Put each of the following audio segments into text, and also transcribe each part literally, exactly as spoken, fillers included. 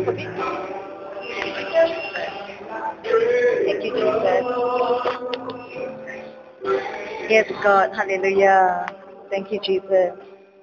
Thank you, Jesus. Yes, God. Hallelujah. Thank you, Jesus.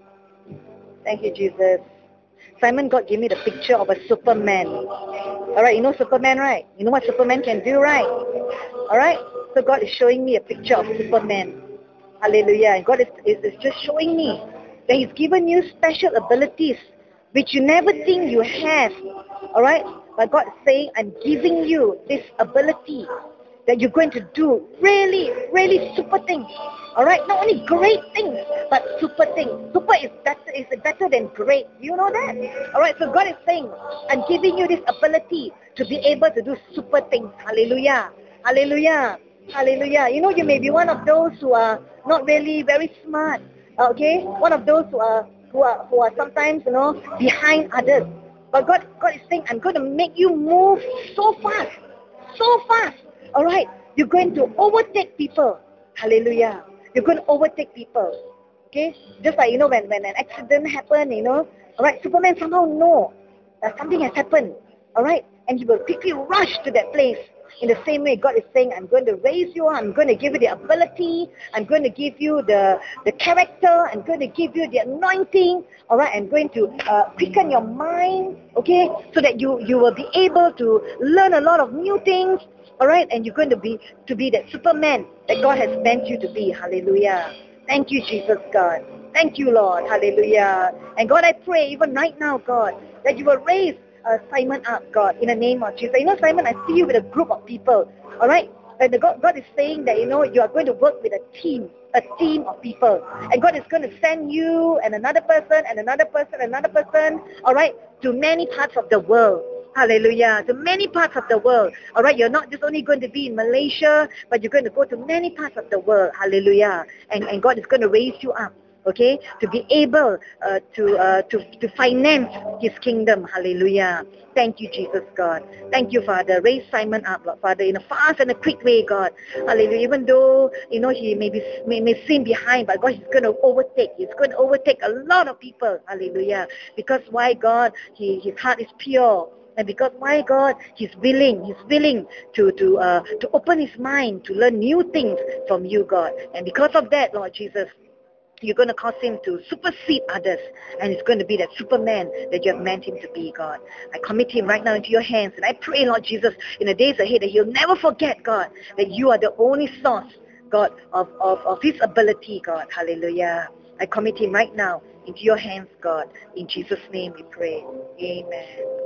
Thank you, Jesus. Simon God gave me the picture of a Superman. Alright, you know Superman, right? You know what Superman can do, right? Alright? So God is showing me a picture of Superman. Hallelujah. And God is, is, is just showing me that He's given you special abilities which you never think you have. Alright? But God is saying, I'm giving you this ability that you're going to do really, really super things. Alright? Not only great things, but super things. Super is better, is better than great. You know that? Alright, so God is saying, I'm giving you this ability to be able to do super things. Hallelujah. Hallelujah. Hallelujah. You know, you may be one of those who are not really very smart. Okay? One of those who are who are who are sometimes, you know, behind others. But God God is saying, I'm going to make you move so fast. So fast. Alright? You're going to overtake people. Hallelujah. You're going to overtake people. Okay? Just like, you know, when, when an accident happened, you know, alright, Superman somehow know that something has happened. Alright? And he will quickly rush to that place. In the same way, God is saying, I'm going to raise you up. I'm going to give you the ability. I'm going to give you the, the character. I'm going to give you the anointing. All right, I'm going to uh, quicken your mind, okay, so that you, you will be able to learn a lot of new things. All right, and you're going to be to be that Superman that God has meant you to be. Hallelujah. Thank you, Jesus, God. Thank you, Lord. Hallelujah. And God, I pray even right now, God, that you will raise uh, Simon up, God, in the name of Jesus. You know, Simon, I see you with a group of people, all right? And the God, God is saying that, you know, you are going to work with a team, a team of people. And God is going to send you and another person and another person, another person, all right, to many parts of the world. Hallelujah. To many parts of the world. All right, you're not just only going to be in Malaysia, but you're going to go to many parts of the world. Hallelujah. And, and God is going to raise you up, okay, to be able uh, to, uh, to, to finance His kingdom. Hallelujah. Thank you, Jesus, God. Thank you, Father. Raise Simon up, Lord, Father, in a fast and a quick way, God. Hallelujah. Even though, you know, he may, be, may, may seem behind, but God is going to overtake. He's going to overtake a lot of people. Hallelujah. Because why, God? He, his heart is pure. And because why, God, He's willing, He's willing to to uh, to open His mind to learn new things from you, God. And because of that, Lord Jesus, you're going to cause him to supersede others, and he's going to be that Superman that you have meant him to be, God. I commit him right now into your hands, and I pray, Lord Jesus, in the days ahead that he'll never forget, God, that you are the only source, God, of, of, of his ability, God. Hallelujah. I commit him right now into your hands, God. In Jesus' name we pray. Amen.